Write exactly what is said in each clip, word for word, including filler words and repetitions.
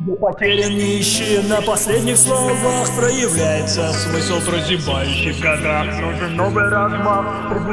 Потерян нищий, на последних словах проявляется смысл прозябающий в годах. Нужен новый размах,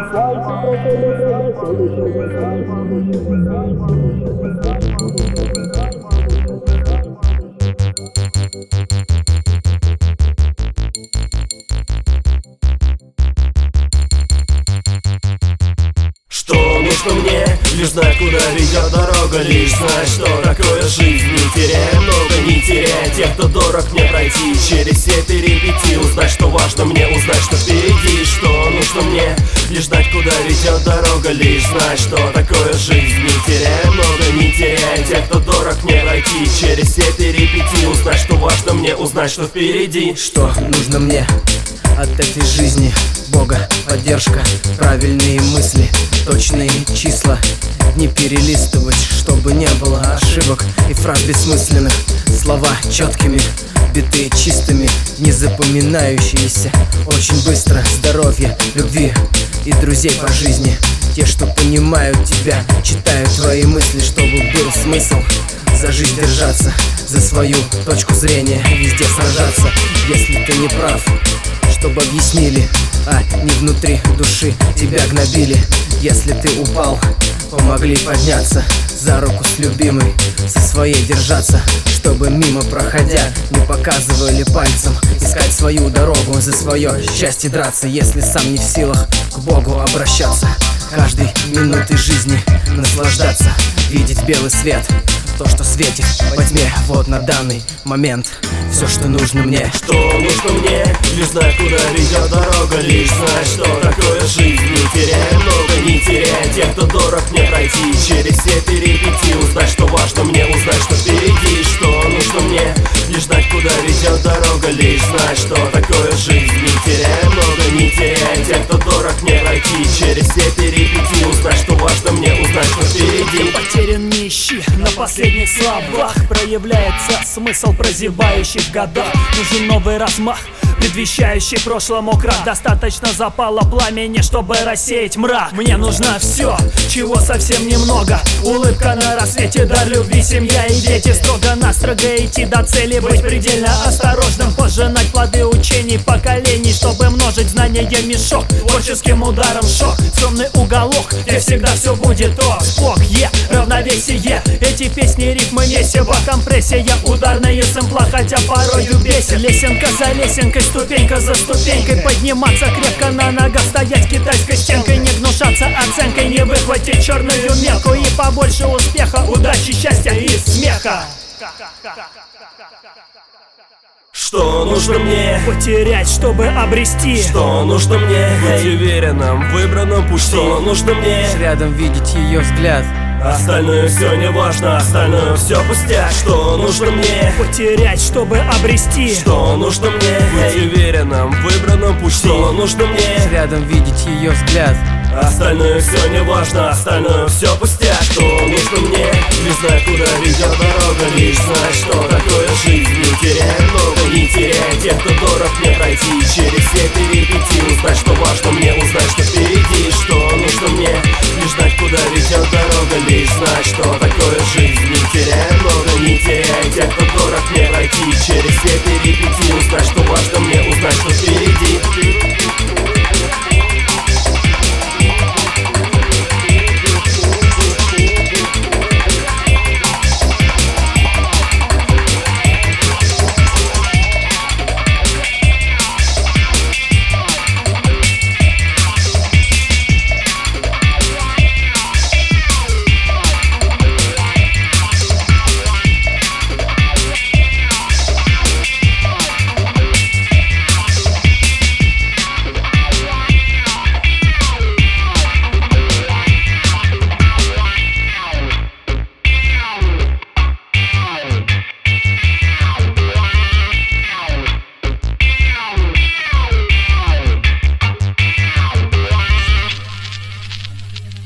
Что нужно мне? Лишь знать, куда ведет дорога. Лишь знать, что такое жизнь. Не теряя много, не теряя тех, кто дорог мне пройти через все перипетии. Узнать, что важно мне, узнать, что впереди. Что нужно мне? Лишь знать, куда ведет дорога. Лишь знать, что такое жизнь. Не теряя много, не теряя тех, кто дорог мне пройти через все перипетии. Узнать, что важно мне, узнать, что впереди. Что нужно мне от этой жизни? Бога, поддержка, правильные мысли, точные числа. Не перелистывать, чтобы не было ошибок и фраз бессмысленных. Слова четкими, биты чистыми, не запоминающиеся. Очень быстро здоровье, любви и друзей по жизни. Те, что понимают тебя, читают твои мысли, чтобы был смысл за жизнь держаться, за свою точку зрения везде сражаться. Если ты не прав, чтобы объяснили, а не внутри души тебя гнобили. Если ты упал, помогли подняться, за руку с любимой, со своей держаться, чтобы мимо проходя не показывали пальцем, искать свою дорогу, за свое счастье драться. Если сам не в силах к Богу обращаться, каждой минутой жизни наслаждаться, видеть белый свет, то, что светит во тьме. Вот на данный момент все, что нужно мне. Что нужно мне? Лишь знать, куда ведет дорога. Лишь знать, что такое жизнь. Не теряя много, не теряя тех, кто дорог мне пройти через все перипетии. Узнать, что важно мне, узнать, что впереди. Что нужно мне? Лишь знать, куда ведет дорога. Лишь знать, что такое жизнь. Не теряя много, не теряя тех, кто дорог мне пройти через все перипетии. Узнать, что важно мне, узнать, что впереди. Потерян нищий, на последних словах проявляется смысл прозябающий в годах. Нужен новый размах, предвещающий прошлому крах. Достаточно запала пламени, чтобы рассеять мрак. Мне нужно все, чего совсем немного. Улыбка на рассвете, дар любви, семья и дети. Строго-настрого идти до цели, быть предельно осторожным, пожинать плоды учений поколений, чтобы множить знания мешок. Творческим ударом шок, темный уголок, где всегда все будет ок. Спок, е, равновесие. Эти песни рифмы месиво, компрессия, ударные сэмпла, хотя порою бесит. Лесенка за лесенкой, ступенька за ступенькой, подниматься крепко на ногах, стоять китайской стенкой, не гнушаться оценкой, не выхватить черную метку. И побольше успеха, удачи, счастья и смеха. Что нужно мне? Потерять, чтобы обрести. Что нужно мне? Быть уверенным в выбранном пути. Что нужно мне? Рядом видеть ее взгляд. Остальное все не важно, остальное все пустяк. Что нужно мне? Потерять, чтобы обрести. Что нужно мне? Быть уверенным в выбранном пути. Что нужно мне? Рядом видеть ее взгляд. Остальное все не важно, остальное все пустяк. Что нужно мне? Лишь знать, куда ведет дорога. Лишь знать, что такое жизнь. Не теряя много, не теряя тех, кто дорог мне пройти через все